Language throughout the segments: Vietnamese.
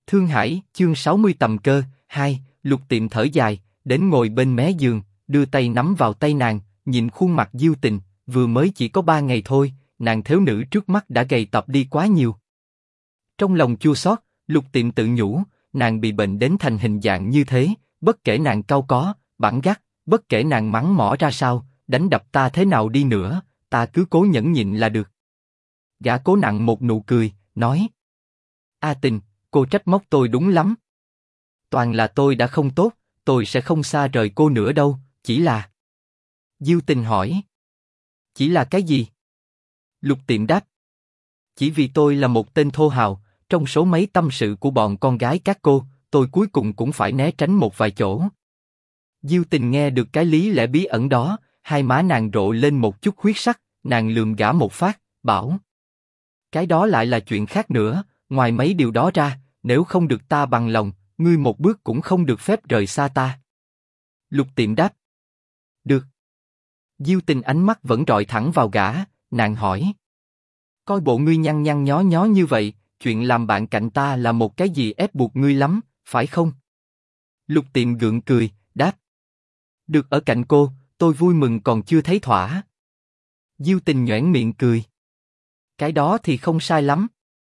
Thương Hải, chương 60 tầm cơ, 2, Lục Tiệm thở dài, đến ngồi bên mé giường, đưa tay nắm vào tay nàng, nhìn khuôn mặt Diêu Tình, vừa mới chỉ có 3 ngày thôi, nàng thiếu nữ trước mắt đã gầy tập đi quá nhiều. Trong lòng chua xót, Lục Tiệm tự nhủ, nàng bị bệnh đến thành hình dạng như thế, bất kể nàng cau có, bản gắt, bất kể nàng mắng mỏ ra sao, đánh đập ta thế nào đi nữa, ta cứ cố nhẫn nhịn là được. Gã cố nặng một nụ cười, nói: A Tình, cô trách móc tôi đúng lắm. Toàn là tôi đã không tốt, tôi sẽ không xa rời cô nữa đâu, chỉ là... Diêu Tình hỏi: Chỉ là cái gì? Lục Tiệm đáp: Chỉ vì tôi là một tên thô hào, trong số mấy tâm sự của bọn con gái các cô, tôi cuối cùng cũng phải né tránh một vài chỗ. Diêu Tình nghe được cái lý lẽ bí ẩn đó, hai má nàng rộ lên một chút huyết sắc, nàng lườm gã một phát, bảo: Cái đó lại là chuyện khác nữa, ngoài mấy điều đó ra, nếu không được ta bằng lòng, ngươi một bước cũng không được phép rời xa ta. Lục Tiệm đáp: Được. Diêu Tình ánh mắt vẫn rọi thẳng vào gã, nàng hỏi: Coi bộ ngươi nhăn nhăn nhó nhó như vậy, chuyện làm bạn cạnh ta là một cái gì ép buộc ngươi lắm, phải không? Lục Tiệm gượng cười, đáp: Được ở cạnh cô, tôi vui mừng còn chưa thấy thỏa. Diêu Tình nhoẻn miệng cười: Cái đó thì không sai lắm.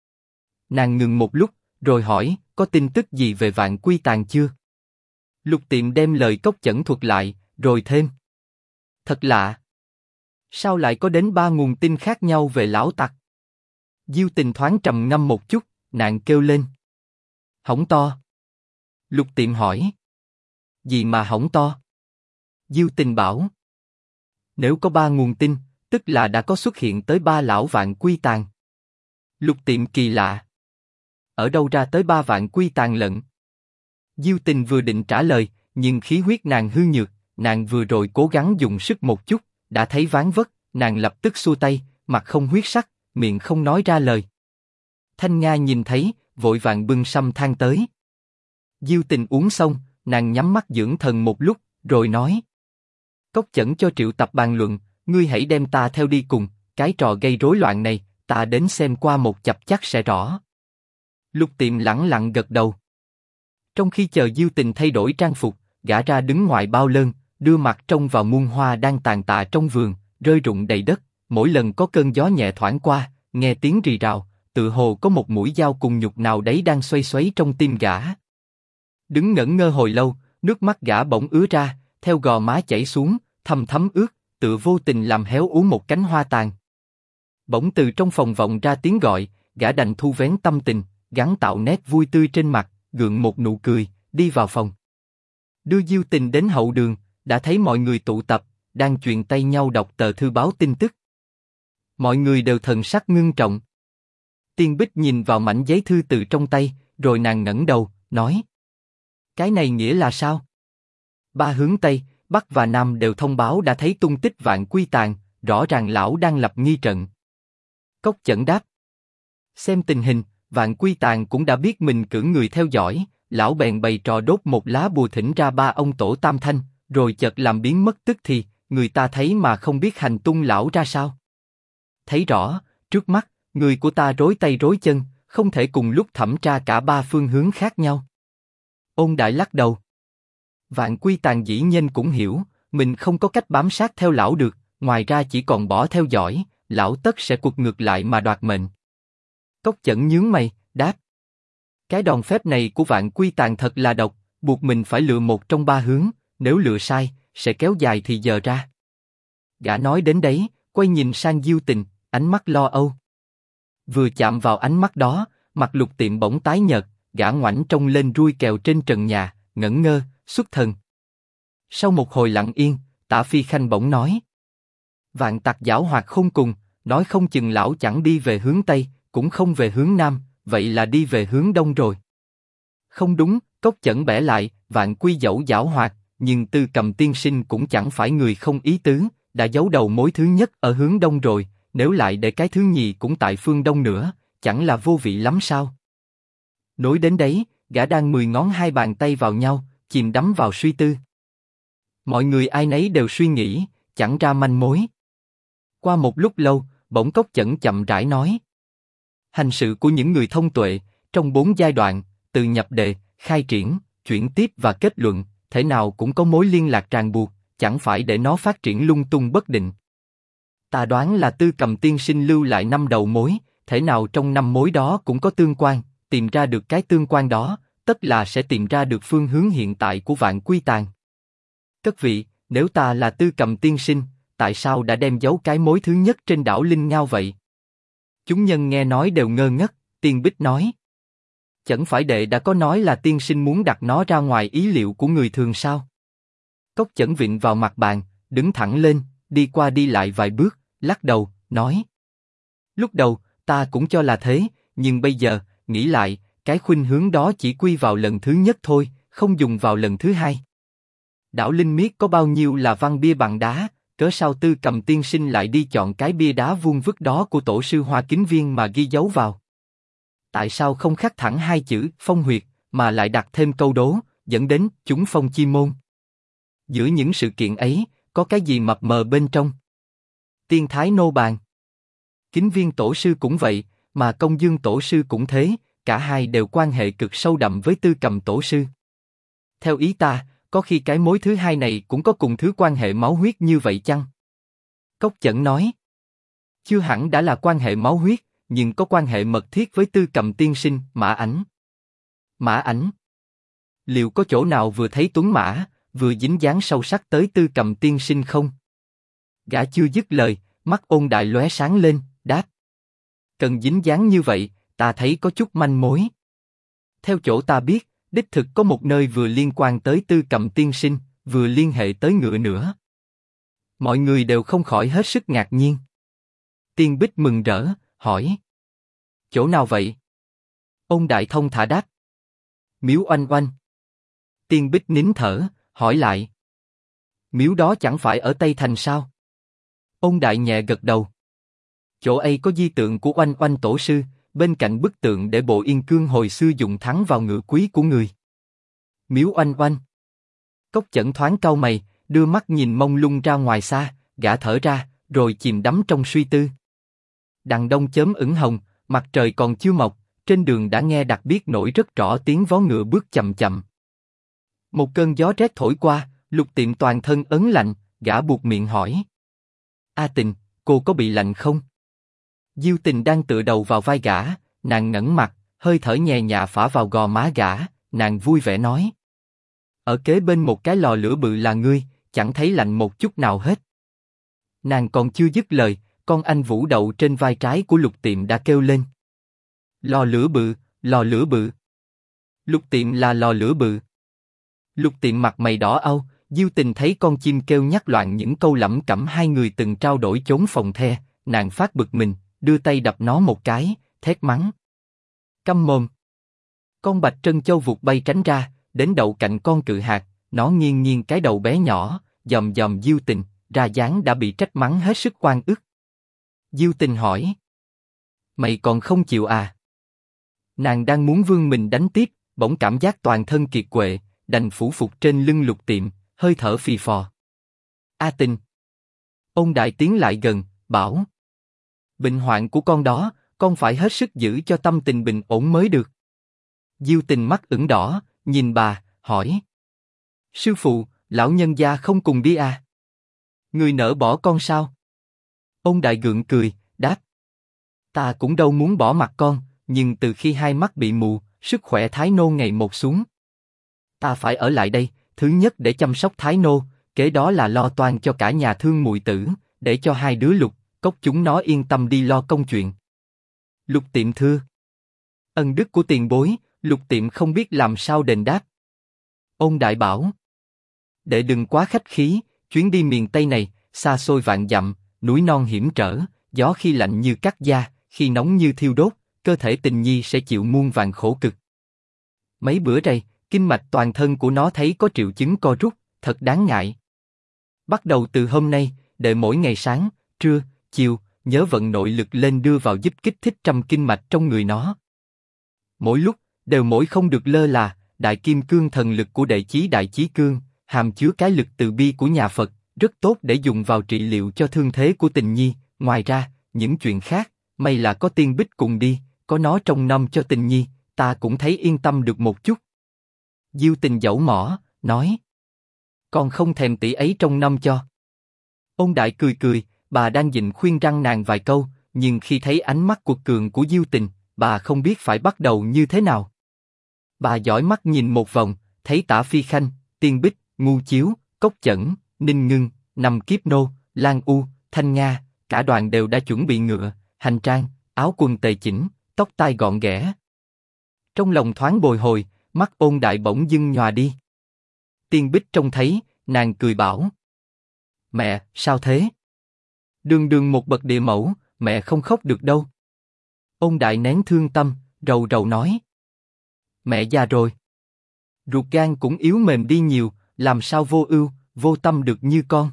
Nàng ngừng một lúc, rồi hỏi: Có tin tức gì về Vạn Quy Tàng chưa? Lục Tiệm đem lời Cốc Chẩn thuật lại, rồi thêm: Thật lạ. Sao lại có đến 3 nguồn tin khác nhau về lão tặc? Diêu Tình thoáng trầm ngâm một chút, nàng kêu lên: Hỏng to. Lục Tiệm hỏi: Gì mà hỏng to? Diêu Tình bảo: Nếu có 3 nguồn tin, tức là đã có xuất hiện tới 3 lão Vạn Quy Tàng. Lục Tiệm kỳ lạ: Ở đâu ra tới 3 Vạn Quy Tàng lận? Diêu Tình vừa định trả lời, nhưng khí huyết nàng hư nhược, nàng vừa rồi cố gắng dùng sức một chút, đã thấy ván vất, nàng lập tức xua tay, mặt không huyết sắc, miệng không nói ra lời. Thanh Nga nhìn thấy, vội vàng bưng sâm than tới. Diêu Tình uống xong, nàng nhắm mắt dưỡng thần một lúc, rồi nói: Cốc Chẩn cho triệu tập bàn luận, ngươi hãy đem ta theo đi cùng, cái trò gây rối loạn này, ta đến xem qua một chập chắc sẽ rõ. Lục Tiệm lẳng lặng gật đầu. Trong khi chờ Diêu Tình thay đổi trang phục, gã ra đứng ngoài bao lơn, đưa mặt trông vào muôn hoa đang tàn tạ trong vườn, rơi rụng đầy đất. Mỗi lần có cơn gió nhẹ thoảng qua, nghe tiếng rì rào, tự hồ có một mũi dao cùng nhục nào đấy đang xoay xoáy trong tim gã. Đứng ngẩn ngơ hồi lâu, nước mắt gã bỗng ứa ra, theo gò má chảy xuống, thâm thấm ướt, tự vô tình làm héo úa một cánh hoa tàn. Bỗng từ trong phòng vọng ra tiếng gọi, gã đành thu vén tâm tình, gắng tạo nét vui tươi trên mặt, gượng một nụ cười, đi vào phòng. Đưa Diêu Tình đến hậu đường, đã thấy mọi người tụ tập, đang truyền tay nhau đọc tờ thư báo tin tức. Mọi người đều thần sắc ngưng trọng. Tiên Bích nhìn vào mảnh giấy thư từ trong tay, rồi nàng ngẩng đầu, nói: Cái này nghĩa là sao? 3 hướng Tây, Bắc và Nam đều thông báo đã thấy tung tích Vạn Quy Tàng, rõ ràng lão đang lập nghi trận. Cốc Chẩn đáp: Xem tình hình, Vạn Quy Tàng cũng đã biết mình cử người theo dõi, lão bèn bày trò đốt một lá bùa thỉnh ra 3 ông tổ tam thanh, rồi chợt làm biến mất tức thì, người ta thấy mà không biết hành tung lão ra sao. Thấy rõ, trước mắt, người của ta rối tay rối chân, không thể cùng lúc thẩm tra cả 3 phương hướng khác nhau. Ôn Đại lắc đầu. Vạn Quy Tàng dĩ nhiên cũng hiểu, mình không có cách bám sát theo lão được, ngoài ra chỉ còn bỏ theo dõi, lão tất sẽ quật ngược lại mà đoạt mệnh. Cốc Chẩn nhướng mày, đáp: Cái đòn phép này của Vạn Quy Tàng thật là độc, buộc mình phải lựa một trong 3 hướng, nếu lựa sai, sẽ kéo dài thì giờ ra. Gã nói đến đấy, quay nhìn sang Diêu Tình, ánh mắt lo âu. Vừa chạm vào ánh mắt đó, mặt Lục Tiệm bỗng tái nhợt, gã ngoảnh trông lên ruồi kèo trên trần nhà, ngẩn ngơ, xuất thần. Sau một hồi lặng yên, Tả Phi Khanh bỗng nói: Vạn tặc giảo hoạt khôn cùng, nói không chừng lão chẳng đi về hướng Tây, cũng không về hướng Nam, vậy là đi về hướng Đông rồi. Không đúng, Cốc Chẩn bẻ lại, Vạn Quy dẫu giảo hoạt, nhưng Tư Cầm tiên sinh cũng chẳng phải người không ý tứ, đã giấu đầu mối thứ nhất ở hướng Đông rồi, nếu lại để cái thứ nhì cũng tại phương Đông nữa, chẳng là vô vị lắm sao? Nói đến đấy, gã đang 10 ngón 2 bàn tay vào nhau, chìm đắm vào suy tư. Mọi người ai nấy đều suy nghĩ, chẳng ra manh mối. Qua một lúc lâu, bỗng Cốc Chẩn chậm rãi nói: Hành sự của những người thông tuệ, trong 4 giai đoạn, từ nhập đề, khai triển, chuyển tiếp và kết luận, thể nào cũng có mối liên lạc ràng buộc, chẳng phải để nó phát triển lung tung bất định. Ta đoán là Tư Cầm tiên sinh lưu lại 5 đầu mối, thể nào trong 5 mối đó cũng có tương quan, tìm ra được cái tương quan đó, tất là sẽ tìm ra được phương hướng hiện tại của Vạn Quy Tàng. Các vị, nếu ta là Tư Cầm tiên sinh, tại sao đã đem giấu cái mối thứ nhất trên đảo Linh Ngao vậy? Chúng nhân nghe nói đều ngơ ngất. Tiên Bích nói: chẳng phải đệ đã có nói là tiên sinh muốn đặt nó ra ngoài ý liệu của người thường sao? Cốc Chẩn vịn vào mặt bàn, đứng thẳng lên, đi qua đi lại vài bước, lắc đầu, nói: lúc đầu, ta cũng cho là thế, nhưng bây giờ, nghĩ lại, cái khuynh hướng đó chỉ quy vào lần thứ nhất thôi, không dùng vào lần thứ hai. Đảo Linh Miết có bao nhiêu là văn bia bằng đá, cớ sao Tư Cầm tiên sinh lại đi chọn cái bia đá vuông vức đó của tổ sư Hoa Kính Viên mà ghi dấu vào? Tại sao không khắc thẳng 2 chữ phong huyệt, mà lại đặt thêm câu đố, dẫn đến chúng phong chi môn? Giữa những sự kiện ấy, có cái gì mập mờ bên trong? Tiên Thái Nô bàn. Kính Viên tổ sư cũng vậy, mà Công Dương tổ sư cũng thế, cả hai đều quan hệ cực sâu đậm với Tư Cầm tổ sư. Theo ý ta, có khi cái mối thứ hai này cũng có cùng thứ quan hệ máu huyết như vậy chăng? Cốc Chẩn nói: chưa hẳn đã là quan hệ máu huyết, nhưng có quan hệ mật thiết với Tư Cầm tiên sinh. Mã Ảnh. Mã Ảnh? Liệu có chỗ nào vừa thấy tuấn mã, vừa dính dáng sâu sắc tới Tư Cầm tiên sinh không? Gã chưa dứt lời, mắt Ôn Đại lóe sáng lên, đáp: cần dính dáng như vậy, ta thấy có chút manh mối. Theo chỗ ta biết, đích thực có một nơi vừa liên quan tới Tư Cầm tiên sinh, vừa liên hệ tới ngựa nữa. Mọi người đều không khỏi hết sức ngạc nhiên. Tiên Bích mừng rỡ, hỏi: chỗ nào vậy? Ôn Đại thông thả đáp: Miếu Oanh Oanh. Tiên Bích nín thở, hỏi lại: miếu đó chẳng phải ở Tây Thành sao? Ôn Đại nhẹ gật đầu. Chỗ ấy có di tượng của Oanh Oanh tổ sư, bên cạnh bức tượng để bộ Yên Cương hồi xưa dùng thắng vào ngựa quý của người. Miếu Oanh Oanh. Cốc Chẩn thoáng cau mày, đưa mắt nhìn mông lung ra ngoài xa, gã thở ra, rồi chìm đắm trong suy tư. Đằng đông chớm ửng hồng, mặt trời còn chưa mọc, trên đường đã nghe đặc biết nổi rất rõ tiếng vó ngựa bước chậm chậm. Một cơn gió rét thổi qua, Lục Tiệm toàn thân ớn lạnh, gã buộc miệng hỏi: A Tình, cô có bị lạnh không? Diêu Tình đang tựa đầu vào vai gã, nàng ngẩng mặt, hơi thở nhẹ nhẹ phả vào gò má gã, nàng vui vẻ nói: ở kế bên một cái lò lửa bự là ngươi, chẳng thấy lạnh một chút nào hết. Nàng còn chưa dứt lời, con anh vũ đậu trên vai trái của Lục Tiệm đã kêu lên: lò lửa bự, lò lửa bự. Lục Tiệm là lò lửa bự. Lục Tiệm mặt mày đỏ au, Diêu Tình thấy con chim kêu nhắc loạn những câu lẩm cẩm hai người từng trao đổi chốn phòng the, nàng phát bực mình, đưa tay đập nó một cái, thét mắng: câm mồm! Con bạch trân châu vụt bay tránh ra, đến đậu cạnh con cự hạt, nó nghiêng nghiêng cái đầu bé nhỏ, dòm dòm Diêu Tình, ra dáng đã bị trách mắng hết sức oan ức. Diêu Tình hỏi: mày còn không chịu à? Nàng đang muốn vươn mình đánh tiếp, bỗng cảm giác toàn thân kiệt quệ, đành phủ phục trên lưng Lục Tiệm, hơi thở phì phò. A Tình. Ôn Đại tiến lại gần, bảo: bệnh hoạn của con đó, con phải hết sức giữ cho tâm tình bình ổn mới được. Diêu Tình mắt ửng đỏ, nhìn bà, hỏi: sư phụ, lão nhân gia không cùng đi à? Người nỡ bỏ con sao? Ôn Đại gượng cười, đáp: ta cũng đâu muốn bỏ mặt con, nhưng từ khi hai mắt bị mù, sức khỏe Thái Nô ngày một xuống. Ta phải ở lại đây, thứ nhất để chăm sóc Thái Nô, kế đó là lo toan cho cả nhà thương muội tử, để cho hai đứa Lục, Cốc chúng nó yên tâm đi lo công chuyện. Lục Tiệm thưa: ân đức của tiền bối, Lục Tiệm không biết làm sao đền đáp. Ôn Đại bảo: đệ đừng quá khách khí, chuyến đi miền Tây này, xa xôi vạn dặm, núi non hiểm trở, gió khi lạnh như cắt da, khi nóng như thiêu đốt, cơ thể Tình nhi sẽ chịu muôn vàn khổ cực. Mấy bữa đây, kinh mạch toàn thân của nó thấy có triệu chứng co rút, thật đáng ngại. Bắt đầu từ hôm nay, đệ mỗi ngày sáng, trưa, chiều, nhớ vận nội lực lên đưa vào giúp kích thích trăm kinh mạch trong người nó. Mỗi lúc, đều mỗi không được lơ là, đại kim cương thần lực của đệ chí đại chí cương, hàm chứa cái lực từ bi của nhà Phật, rất tốt để dùng vào trị liệu cho thương thế của Tình nhi. Ngoài ra, những chuyện khác, may là có Tiên Bích cùng đi, có nó trông nom cho Tình nhi, ta cũng thấy yên tâm được một chút. Diêu Tình dẫu mỏ, nói. Con không thèm tỷ ấy trông nom cho. Ôn Đại cười cười, bà đang định khuyên răn nàng vài câu, nhưng khi thấy ánh mắt cuột cường của Diêu Tình, bà không biết phải bắt đầu như thế nào. Bà dõi mắt nhìn một vòng, thấy Tả Phi Khanh, Tiên Bích, Ngu Chiếu, Cốc Chẩn, Ninh Ngưng, Nằm Kiếp Nô, Lan U, Thanh Nga, cả đoàn đều đã chuẩn bị ngựa, hành trang, áo quần tề chỉnh, tóc tai gọn ghẽ. Trong lòng thoáng bồi hồi, mắt Ôn Đại bỗng dưng nhòa đi. Tiên Bích trông thấy, nàng cười bảo. Mẹ, sao thế? Đường đường một bậc địa mẫu, mẹ không khóc được đâu. Ôn Đại nén thương tâm, rầu rầu nói. Mẹ già rồi. Ruột gan cũng yếu mềm đi nhiều, làm sao vô ưu, vô tâm được như con.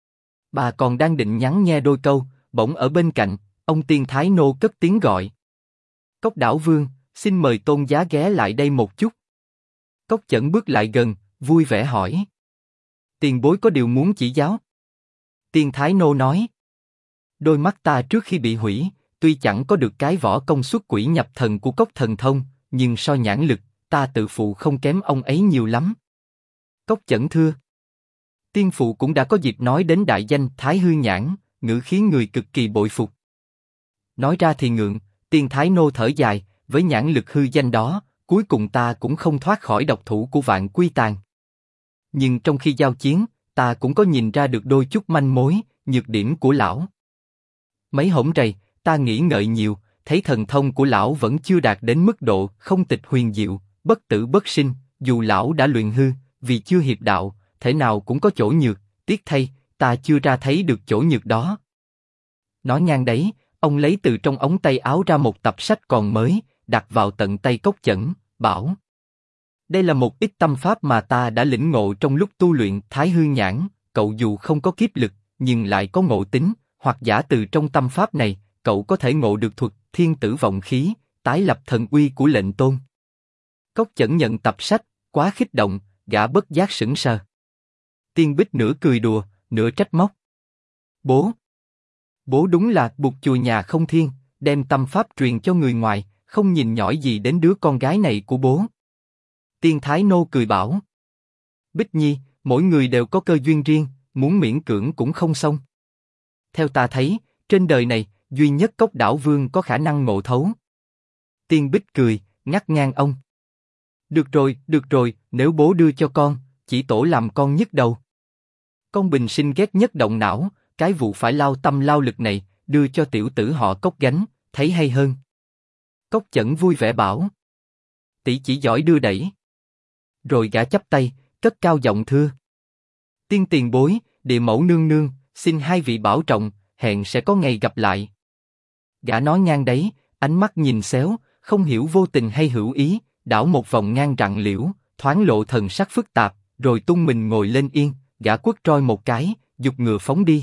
Bà còn đang định nhắn nghe đôi câu, bỗng ở bên cạnh, ông Tiên Thái Nô cất tiếng gọi. Cốc Đảo Vương, xin mời Tôn giá ghé lại đây một chút. Cốc Chẩn bước lại gần, vui vẻ hỏi. Tiền bối có điều muốn chỉ giáo? Tiên Thái Nô nói. Đôi mắt ta trước khi bị hủy, tuy chẳng có được cái võ công xuất quỷ nhập thần của Cốc Thần Thông, nhưng so nhãn lực, ta tự phụ không kém ông ấy nhiều lắm. Cốc Chẩn thưa. Tiên phụ cũng đã có dịp nói đến đại danh Thái Hư Nhãn, ngữ khí người cực kỳ bội phục. Nói ra thì ngượng, Tiên Thái Nô thở dài, với nhãn lực hư danh đó, cuối cùng ta cũng không thoát khỏi độc thủ của Vạn Quy Tàn. Nhưng trong khi giao chiến, ta cũng có nhìn ra được đôi chút manh mối, nhược điểm của lão. Mấy hổm rày, ta nghĩ ngợi nhiều, thấy thần thông của lão vẫn chưa đạt đến mức độ không tịch huyền diệu, bất tử bất sinh, dù lão đã luyện hư, vì chưa hiệp đạo, thể nào cũng có chỗ nhược, tiếc thay, ta chưa ra thấy được chỗ nhược đó. Nói ngang đấy, ông lấy từ trong ống tay áo ra một tập sách còn mới, đặt vào tận tay Cốc Chẩn, bảo. Đây là một ít tâm pháp mà ta đã lĩnh ngộ trong lúc tu luyện Thái Hư Nhãn, cậu dù không có kiếp lực, nhưng lại có ngộ tính, hoặc giả từ trong tâm pháp này, cậu có thể ngộ được thuật thiên tử vọng khí, tái lập thần uy của lệnh tôn. Cốc Chẩn nhận tập sách, quá kích động, gã bất giác sững sờ. Tiên Bích nửa cười đùa, nửa trách móc. Bố đúng là bụt chùa nhà không thiên, đem tâm pháp truyền cho người ngoài, không nhìn nhỏi gì đến đứa con gái này của bố. Tiên Thái Nô cười bảo. Bích Nhi, mỗi người đều có cơ duyên riêng, muốn miễn cưỡng cũng không xong. Theo ta thấy, trên đời này, duy nhất Cốc Đảo Vương có khả năng ngộ thấu. Tiên Bích cười, ngắt ngang ông. Được rồi, nếu bố đưa cho con, chỉ tổ làm con nhức đầu. Con bình sinh ghét nhất động não, cái vụ phải lao tâm lao lực này, đưa cho tiểu tử họ Cốc gánh, thấy hay hơn. Cốc Chẩn vui vẻ bảo. Tỷ chỉ giỏi đưa đẩy. Rồi gã chắp tay, cất cao giọng thưa. Tiên tiền bối, địa mẫu nương nương, xin hai vị bảo trọng, hẹn sẽ có ngày gặp lại. Gã nói ngang đấy, ánh mắt nhìn xéo, không hiểu vô tình hay hữu ý, đảo một vòng ngang rặng liễu, thoáng lộ thần sắc phức tạp, rồi tung mình ngồi lên yên, gã quất roi một cái, giục ngựa phóng đi.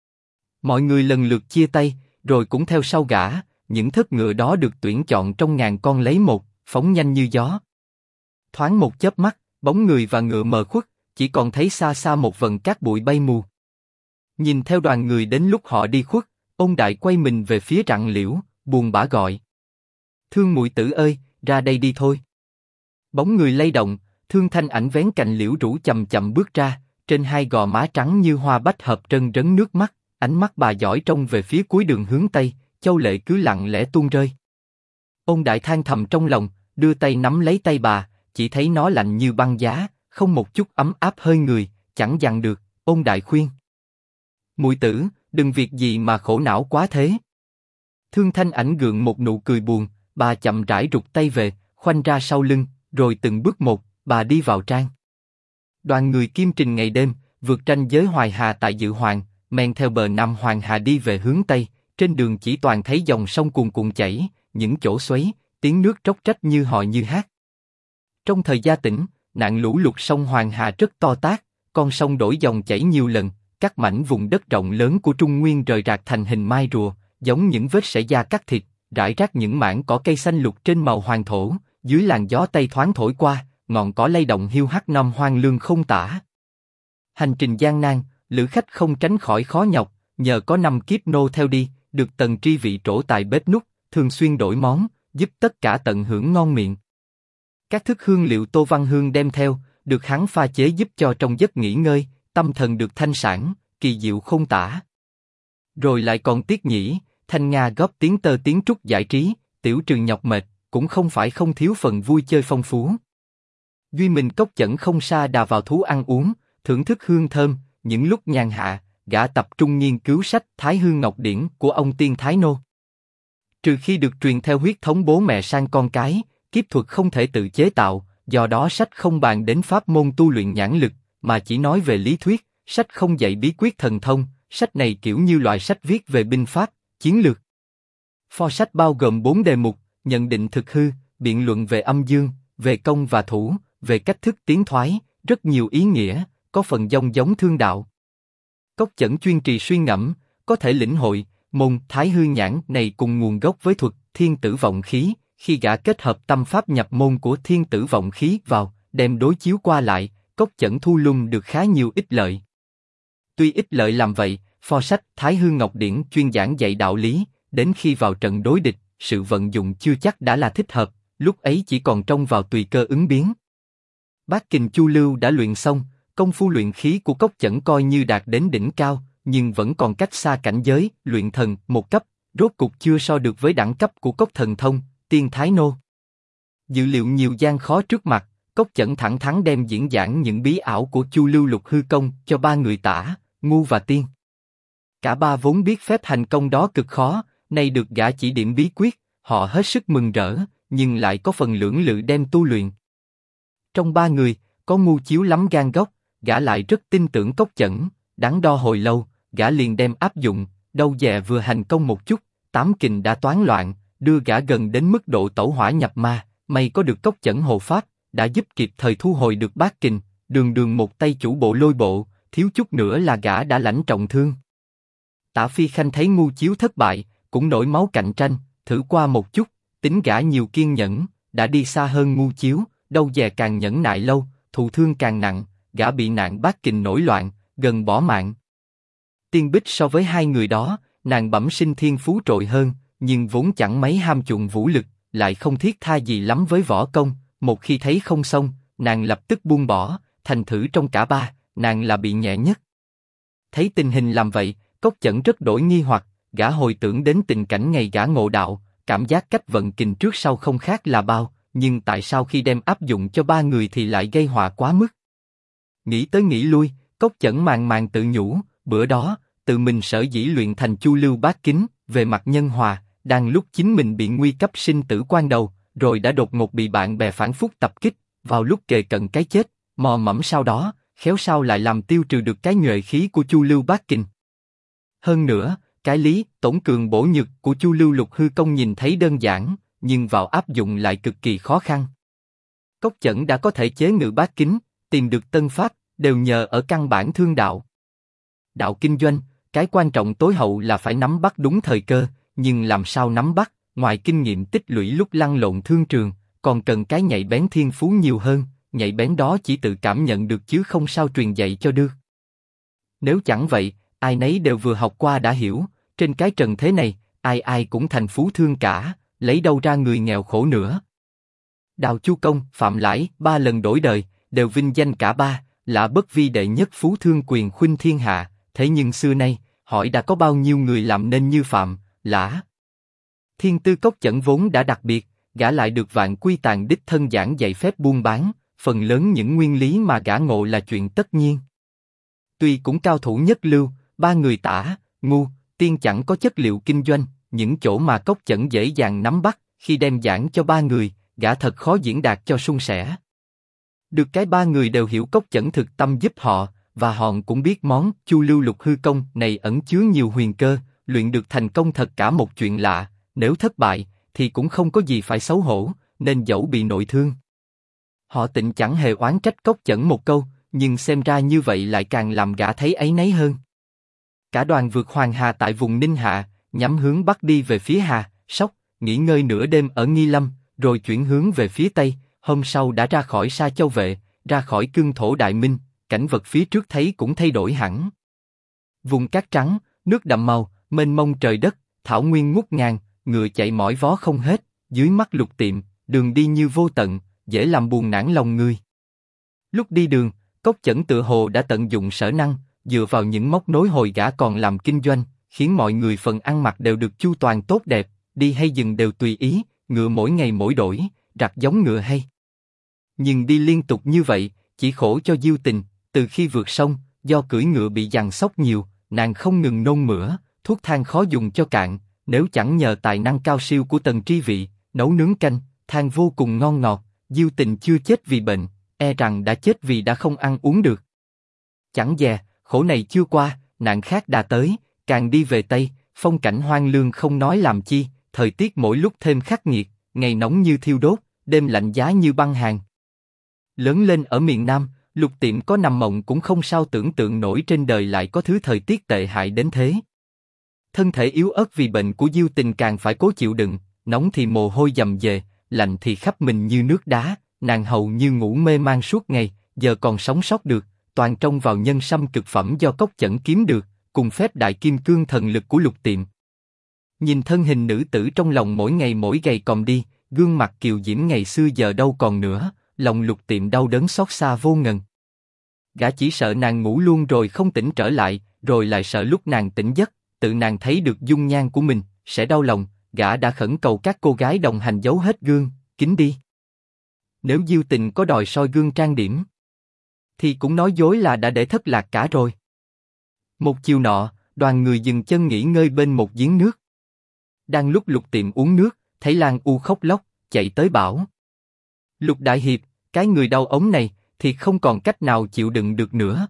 Mọi người lần lượt chia tay, rồi cũng theo sau gã, những thất ngựa đó được tuyển chọn trong ngàn con lấy một, phóng nhanh như gió. Thoáng một chớp mắt, bóng người và ngựa mờ khuất, chỉ còn thấy xa xa một vần cát bụi bay mù. Nhìn theo đoàn người đến lúc họ đi khuất, Ôn Đại quay mình về phía rặng liễu, buồn bã gọi. Thương muội tử ơi, ra đây đi thôi. Bóng người lay động, Thương Thanh Ảnh vén cành liễu rủ chậm chậm bước ra, trên hai gò má trắng như hoa bách hợp trân rấn nước mắt, ánh mắt bà dõi trông về phía cuối đường hướng tây, châu lệ cứ lặng lẽ tuôn rơi. Ôn Đại than thầm trong lòng, đưa tay nắm lấy tay bà, chỉ thấy nó lạnh như băng giá, không một chút ấm áp hơi người, chẳng dằn được. Ôn Đại khuyên. Muội tử, đừng việc gì mà khổ não quá thế. Thương Thanh Ảnh gượng một nụ cười buồn, bà chậm rãi rụt tay về, khoanh ra sau lưng, rồi từng bước một, bà đi vào trang. Đoàn người Kim Trình ngày đêm, vượt ranh giới Hoài Hà tại Dự Hoàng, men theo bờ Nam Hoàng Hà đi về hướng Tây, trên đường chỉ toàn thấy dòng sông cuồn cuộn chảy, những chỗ xoáy, tiếng nước róc rách như hò như hát. Trong thời Gia Tĩnh, nạn lũ lụt sông Hoàng Hà rất to tát, con sông đổi dòng chảy nhiều lần, các mảnh vùng đất rộng lớn của Trung Nguyên rời rạc thành hình mai rùa, giống những vết sảy da cắt thịt, rải rác những mảng cỏ cây xanh lục trên màu hoàng thổ, dưới làn gió tây thoáng thổi qua, ngọn cỏ lay động hiu hắt năm hoang lương không tả. Hành trình gian nan, lữ khách không tránh khỏi khó nhọc, nhờ có 5 kiếp nô theo đi, được Tần Tri Vị trổ tài bếp núc, thường xuyên đổi món, giúp tất cả tận hưởng ngon miệng. Các thức hương liệu Tô Văn Hương đem theo, được hắn pha chế giúp cho trong giấc nghỉ ngơi, tâm thần được thanh sản, kỳ diệu không tả. Rồi lại còn Tiết Nhĩ, Thanh Nga góp tiếng tơ tiếng trúc giải trí, Tiểu Trừng nhọc mệt, cũng không phải không thiếu phần vui chơi phong phú. Duy mình Cốc Chẩn không sa đà vào thú ăn uống, thưởng thức hương thơm, những lúc nhàn hạ, gã tập trung nghiên cứu sách Thái Hương Ngọc Điển của ông Tiên Thái Nô. Trừ khi được truyền theo huyết thống bố mẹ sang con cái, kiếp thuật không thể tự chế tạo, do đó sách không bàn đến pháp môn tu luyện nhãn lực, mà chỉ nói về lý thuyết, sách không dạy bí quyết thần thông, sách này kiểu như loại sách viết về binh pháp, chiến lược. Pho sách bao gồm 4 đề mục, nhận định thực hư, biện luận về âm dương, về công và thủ, về cách thức tiến thoái, rất nhiều ý nghĩa, có phần giống thương đạo. Cốc Chẩn chuyên trì suy ngẫm, có thể lĩnh hội, môn Thái Hư Nhãn này cùng nguồn gốc với thuật Thiên Tử Vọng Khí, khi gã kết hợp tâm pháp nhập môn của Thiên Tử Vọng Khí vào, đem đối chiếu qua lại, Cốc Chẩn thu lum được khá nhiều ích lợi. Tuy ích lợi làm vậy, pho sách Thái Hư Ngọc Điển chuyên giảng dạy đạo lý, đến khi vào trận đối địch, sự vận dụng chưa chắc đã là thích hợp, lúc ấy chỉ còn trông vào tùy cơ ứng biến. Bát Kình Chu Lưu đã luyện xong, công phu luyện khí của Cốc Chẩn coi như đạt đến đỉnh cao, nhưng vẫn còn cách xa cảnh giới luyện thần một cấp, rốt cục chưa so được với đẳng cấp của Cốc Thần Thông, Tiên Thái Nô. Dự liệu nhiều gian khó trước mặt, Cốc Chẩn thẳng thắn đem diễn giảng những bí ảo của Chu Lưu Lục Hư Công cho ba người Tả, Ngu và Tiên. Cả ba vốn biết phép hành công đó cực khó, nay được gã chỉ điểm bí quyết, họ hết sức mừng rỡ, nhưng lại có phần lưỡng lự đem tu luyện. Trong ba người, có Ngu chiếu lắm gan góc, gã lại rất tin tưởng Cốc Chẩn, đắn đo hồi lâu, gã liền đem áp dụng, đâu dè vừa hành công một chút, 8 kình đã toán loạn, đưa gã gần đến mức độ tẩu hỏa nhập ma, may có được Cốc Chẩn hộ pháp, đã giúp kịp thời thu hồi được bát kình, đường một tay chủ bộ lôi bộ, thiếu chút nữa là gã đã lãnh trọng thương. Tả Phi Khanh thấy Ngu chiếu thất bại, cũng nổi máu cạnh tranh, thử qua một chút, tính gã nhiều kiên nhẫn, đã đi xa hơn Ngu chiếu, đâu dè càng nhẫn nại lâu, thụ thương càng nặng, gã bị nạn bát kình nổi loạn, gần bỏ mạng. Tiên Bích so với hai người đó, nàng bẩm sinh thiên phú trội hơn, nhưng vốn chẳng mấy ham chuộng vũ lực, lại không thiết tha gì lắm với võ công, một khi thấy không xong, nàng lập tức buông bỏ, thành thử trong cả ba, nàng là bị nhẹ nhất. Thấy tình hình làm vậy, Cốc Chẩn rất đổi nghi hoặc, gã hồi tưởng đến tình cảnh ngày gã ngộ đạo, cảm giác cách vận kình trước sau không khác là bao, nhưng tại sao khi đem áp dụng cho ba người thì lại gây họa quá mức? Nghĩ tới nghĩ lui, Cốc Chẩn màng tự nhủ, bữa đó, tự mình sở dĩ luyện thành Chu Lưu Bát Kính, về mặt nhân hòa, đang lúc chính mình bị nguy cấp sinh tử quan đầu, rồi đã đột ngột bị bạn bè phản phúc tập kích, vào lúc kề cận cái chết, mò mẫm sau đó, khéo sao lại làm tiêu trừ được cái nhuệ khí của Chu Lưu Bát Kình. Hơn nữa, cái lý tổn cường bổ nhược của Chu Lưu Lục Hư Công nhìn thấy đơn giản, nhưng vào áp dụng lại cực kỳ khó khăn. Cốc Chẩn đã có thể chế ngự bát kính, tìm được tân pháp, đều nhờ ở căn bản thương đạo. Đạo kinh doanh, cái quan trọng tối hậu là phải nắm bắt đúng thời cơ, nhưng làm sao nắm bắt, ngoài kinh nghiệm tích lũy lúc lăn lộn thương trường, còn cần cái nhạy bén thiên phú nhiều hơn, nhạy bén đó chỉ tự cảm nhận được chứ không sao truyền dạy cho được. Nếu chẳng vậy, ai nấy đều vừa học qua đã hiểu, trên cái trần thế này, ai cũng thành phú thương cả, lấy đâu ra người nghèo khổ nữa. Đào Chu Công, Phạm Lãi, 3 lần đổi đời, đều vinh danh cả ba, là bất vi đệ nhất phú thương quyền khuynh thiên hạ, thế nhưng xưa nay, hỏi đã có bao nhiêu người làm nên như Phạm, Lã. Thiên tư Cốc Chẩn vốn đã đặc biệt, gã lại được Vạn Quy Tàn đích thân giảng dạy phép buôn bán, phần lớn những nguyên lý mà gã ngộ là chuyện tất nhiên. Tuy cũng cao thủ nhất lưu, ba người Tả, Ngu, Tiên chẳng có chất liệu kinh doanh, những chỗ mà Cốc Chẩn dễ dàng nắm bắt, khi đem giảng cho ba người, gã thật khó diễn đạt cho suôn sẻ. Được cái ba người đều hiểu Cốc Chẩn thực tâm giúp họ, và họ cũng biết món Chu Lưu Lục Hư Công này ẩn chứa nhiều huyền cơ, luyện được thành công thật cả một chuyện lạ, nếu thất bại, thì cũng không có gì phải xấu hổ, nên dẫu bị nội thương. Họ Tịnh chẳng hề oán trách Cốc Chẩn một câu, nhưng xem ra như vậy lại càng làm gã thấy áy náy hơn. Cả đoàn vượt Hoàng Hà tại vùng Ninh Hạ, nhắm hướng bắc đi về phía Hà, Sóc, nghỉ ngơi nửa đêm ở Nghi Lâm, rồi chuyển hướng về phía tây. Hôm sau đã ra khỏi Sa Châu Vệ, ra khỏi cương thổ Đại Minh, cảnh vật phía trước thấy cũng thay đổi hẳn. Vùng cát trắng, nước đậm màu, mênh mông trời đất, thảo nguyên ngút ngàn, ngựa chạy mỏi vó không hết, dưới mắt Lục Tiệm, đường đi như vô tận, dễ làm buồn nản lòng người. Lúc đi đường, Cốc Chẩn tựa hồ đã tận dụng sở năng, dựa vào những móc nối hồi gã còn làm kinh doanh, khiến mọi người phần ăn mặc đều được chu toàn tốt đẹp, đi hay dừng đều tùy ý, ngựa mỗi ngày mỗi đổi, rặt giống ngựa hay. Nhưng đi liên tục như vậy, chỉ khổ cho Diêu Tình, từ khi vượt sông, do cưỡi ngựa bị giằng xóc nhiều, nàng không ngừng nôn mửa, thuốc thang khó dùng cho cạn, nếu chẳng nhờ tài năng cao siêu của Tần Tri Vị, nấu nướng canh, than vô cùng ngon ngọt, Diêu Tình chưa chết vì bệnh, e rằng đã chết vì đã không ăn uống được. Chẳng dè, khổ này chưa qua, nạn khác đã tới, càng đi về Tây, phong cảnh hoang lương không nói làm chi, thời tiết mỗi lúc thêm khắc nghiệt, ngày nóng như thiêu đốt, đêm lạnh giá như băng hàn. Lớn lên ở miền Nam, Lục Tiệm có nằm mộng cũng không sao tưởng tượng nổi trên đời lại có thứ thời tiết tệ hại đến thế. Thân thể yếu ớt vì bệnh của Diêu Tình càng phải cố chịu đựng, nóng thì mồ hôi dầm dề, lạnh thì khắp mình như nước đá, nàng hầu như ngủ mê man suốt ngày, giờ còn sống sót được, toàn trông vào nhân sâm cực phẩm do Cốc Chẩn kiếm được, cùng phép đại kim cương thần lực của Lục Tiệm. Nhìn thân hình nữ tử trong lòng mỗi ngày mỗi gầy còm đi, gương mặt kiều diễm ngày xưa giờ đâu còn nữa, lòng Lục Tiệm đau đớn xót xa vô ngần. Gã chỉ sợ nàng ngủ luôn rồi không tỉnh trở lại, rồi lại sợ lúc nàng tỉnh giấc, tự nàng thấy được dung nhan của mình, sẽ đau lòng. Gã đã khẩn cầu các cô gái đồng hành giấu hết gương, kín đi. Nếu Diêu Tình có đòi soi gương trang điểm, thì cũng nói dối là đã để thất lạc cả rồi. Một chiều nọ, đoàn người dừng chân nghỉ ngơi bên một giếng nước. Đang lúc Lục Tiệm uống nước, thấy Lan U khóc lóc, chạy tới bảo: Lục Đại Hiệp, cái người đau ống này, thì không còn cách nào chịu đựng được nữa.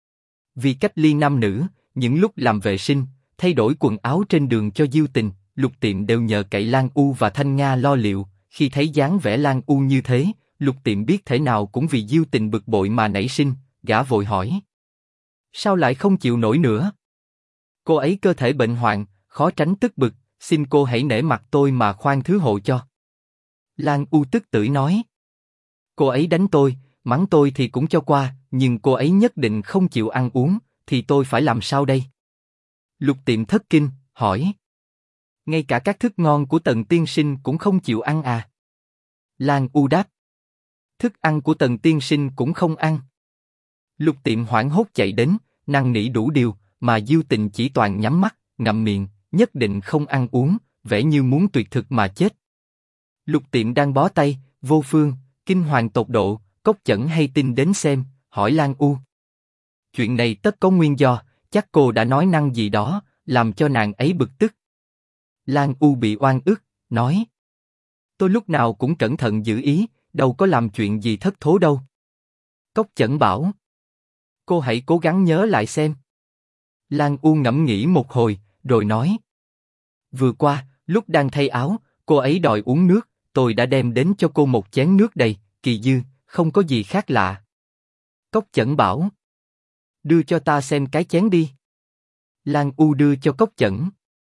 Vì cách ly nam nữ, những lúc làm vệ sinh, thay đổi quần áo trên đường cho Diêu Tình, Lục Tiệm đều nhờ cậy Lan U và Thanh Nga lo liệu. Khi thấy dáng vẻ Lan U như thế, Lục Tiệm biết thể nào cũng vì Diêu Tình bực bội mà nảy sinh, gã vội hỏi: sao lại không chịu nổi nữa? Cô ấy cơ thể bệnh hoạn, khó tránh tức bực, xin cô hãy nể mặt tôi mà khoan thứ hộ cho. Lan U tức tưởi nói: cô ấy đánh tôi, mắng tôi thì cũng cho qua, nhưng cô ấy nhất định không chịu ăn uống, thì tôi phải làm sao đây? Lục Tiệm thất kinh, hỏi: ngay cả các thức ngon của Tần tiên sinh cũng không chịu ăn à? Lan U đáp: thức ăn của Tần tiên sinh cũng không ăn. Lục Tiệm hoảng hốt chạy đến, năn nỉ đủ điều, mà Diêu Tình chỉ toàn nhắm mắt, ngậm miệng, nhất định không ăn uống, vẻ như muốn tuyệt thực mà chết. Lục Tiệm đang bó tay, vô phương, kinh hoàng tột độ, Cốc Chẩn hay tin đến xem, hỏi Lan U: chuyện này tất có nguyên do, chắc cô đã nói năng gì đó, làm cho nàng ấy bực tức. Lan U bị oan ức, nói: tôi lúc nào cũng cẩn thận giữ ý, đâu có làm chuyện gì thất thố đâu. Cốc Chẩn bảo: cô hãy cố gắng nhớ lại xem. Lan U ngẫm nghĩ một hồi, rồi nói: vừa qua, lúc đang thay áo, cô ấy đòi uống nước, tôi đã đem đến cho cô một chén nước đầy, kỳ dư, không có gì khác lạ. Cốc Chẩn bảo: đưa cho ta xem cái chén đi. Lan U đưa cho Cốc Chẩn.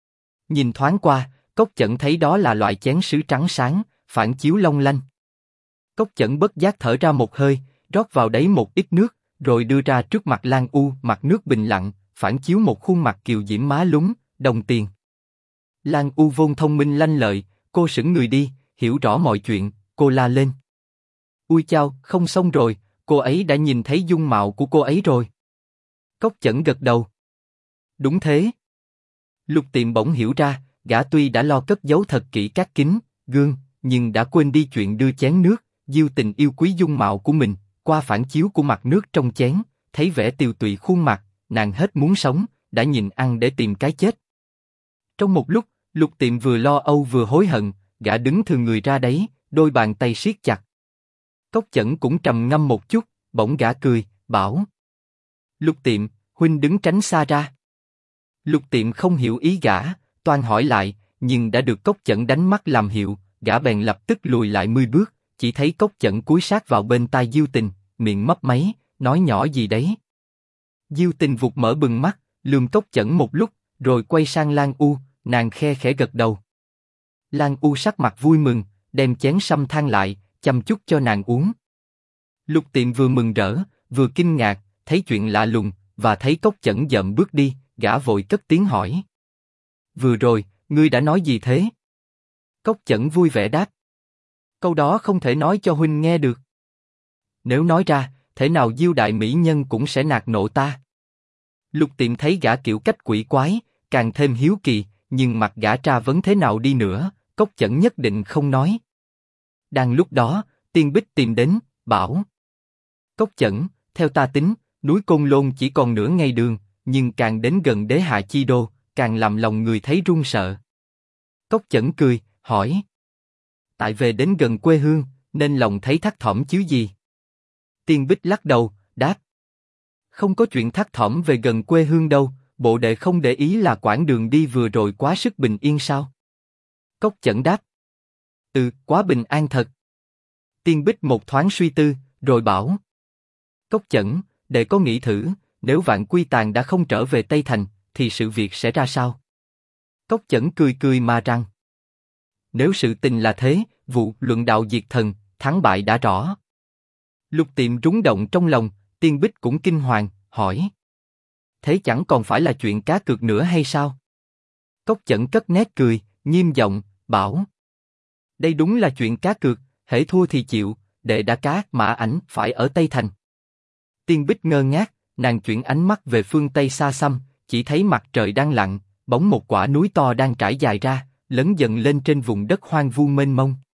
Nhìn thoáng qua, Cốc Chẩn thấy đó là loại chén sứ trắng sáng, phản chiếu long lanh. Cốc Chẩn bất giác thở ra một hơi, rót vào đấy một ít nước, rồi đưa ra trước mặt Lan U, mặt nước bình lặng, phản chiếu một khuôn mặt kiều diễm má lúm, đồng tiền. Lan U vốn thông minh lanh lợi, cô sững người đi, hiểu rõ mọi chuyện, cô la lên: ui chao, không xong rồi, cô ấy đã nhìn thấy dung mạo của cô ấy rồi. Cốc Chẩn gật đầu: đúng thế. Lục Tiệm bỗng hiểu ra, gã tuy đã lo cất giấu thật kỹ các kính, gương, nhưng đã quên đi chuyện đưa chén nước. Diêu Tình yêu quý dung mạo của mình, qua phản chiếu của mặt nước trong chén, thấy vẻ tiều tụy khuôn mặt, nàng hết muốn sống, đã nhìn ăn để tìm cái chết. Trong một lúc, Lục Tiệm vừa lo âu vừa hối hận, gã đứng thừa người ra đấy, đôi bàn tay siết chặt. Cốc Chẩn cũng trầm ngâm một chút, bỗng gã cười, bảo: Lục Tiệm, huynh đứng tránh xa ra. Lục Tiệm không hiểu ý gã, toan hỏi lại, nhưng đã được Cốc Chẩn đánh mắt làm hiệu, gã bèn lập tức lùi lại 10 bước, chỉ thấy Cốc Chẩn cúi sát vào bên tai Diêu Tình, miệng mấp máy, nói nhỏ gì đấy. Diêu Tình vụt mở bừng mắt, lườm Cốc Chẩn một lúc, rồi quay sang Lan U, nàng khe khẽ gật đầu. Lan U sắc mặt vui mừng, đem chén sâm than lại, chăm chút cho nàng uống. Lục Tiệm vừa mừng rỡ, vừa kinh ngạc, thấy chuyện lạ lùng, và thấy Cốc Chẩn dậm bước đi, gã vội cất tiếng hỏi: vừa rồi, ngươi đã nói gì thế? Cốc Chẩn vui vẻ đáp. Câu đó không thể nói cho huynh nghe được. Nếu nói ra, thể nào Diêu đại mỹ nhân cũng sẽ nạt nộ ta. Lục Tiệm thấy gã kiểu cách quỷ quái, càng thêm hiếu kỳ, nhưng mặt gã tra vấn thế nào đi nữa, Cốc Chẩn nhất định không nói. Đang lúc đó, Tiên Bích tìm đến, bảo: Cốc Chẩn, theo ta tính, núi Côn Lôn chỉ còn nửa ngày đường, nhưng càng đến gần Đế Hạ Chi Đô, càng làm lòng người thấy run sợ. Cốc Chẩn cười, hỏi: Tại về đến gần quê hương, nên lòng thấy thắt thỏm chứ gì? Tiên Bích lắc đầu, đáp: Không có chuyện thắt thỏm về gần quê hương đâu, bộ đệ không để ý là quãng đường đi vừa rồi quá sức bình yên sao? Cốc Chẩn đáp: Quá bình an thật. Tiên Bích một thoáng suy tư, rồi bảo: Cốc Chẩn, đệ có nghĩ thử, nếu Vạn Quy Tàng đã không trở về Tây Thành, thì sự việc sẽ ra sao? Cốc Chẩn cười cười mà rằng: Nếu sự tình là thế, vụ luận đạo diệt thần, thắng bại đã rõ. Lục Tiệm rúng động trong lòng, Tiên Bích cũng kinh hoàng, hỏi: Thế chẳng còn phải là chuyện cá cược nữa hay sao? Cốc Chẩn cất nét cười, nghiêm giọng, bảo: Đây đúng là chuyện cá cược, hễ thua thì chịu, đệ đã cá Mã Ảnh phải ở Tây Thành. Tiên Bích ngơ ngác, nàng chuyển ánh mắt về phương Tây xa xăm, chỉ thấy mặt trời đang lặn, bóng một quả núi to đang trải dài ra, lớn dần lên trên vùng đất hoang vu mênh mông.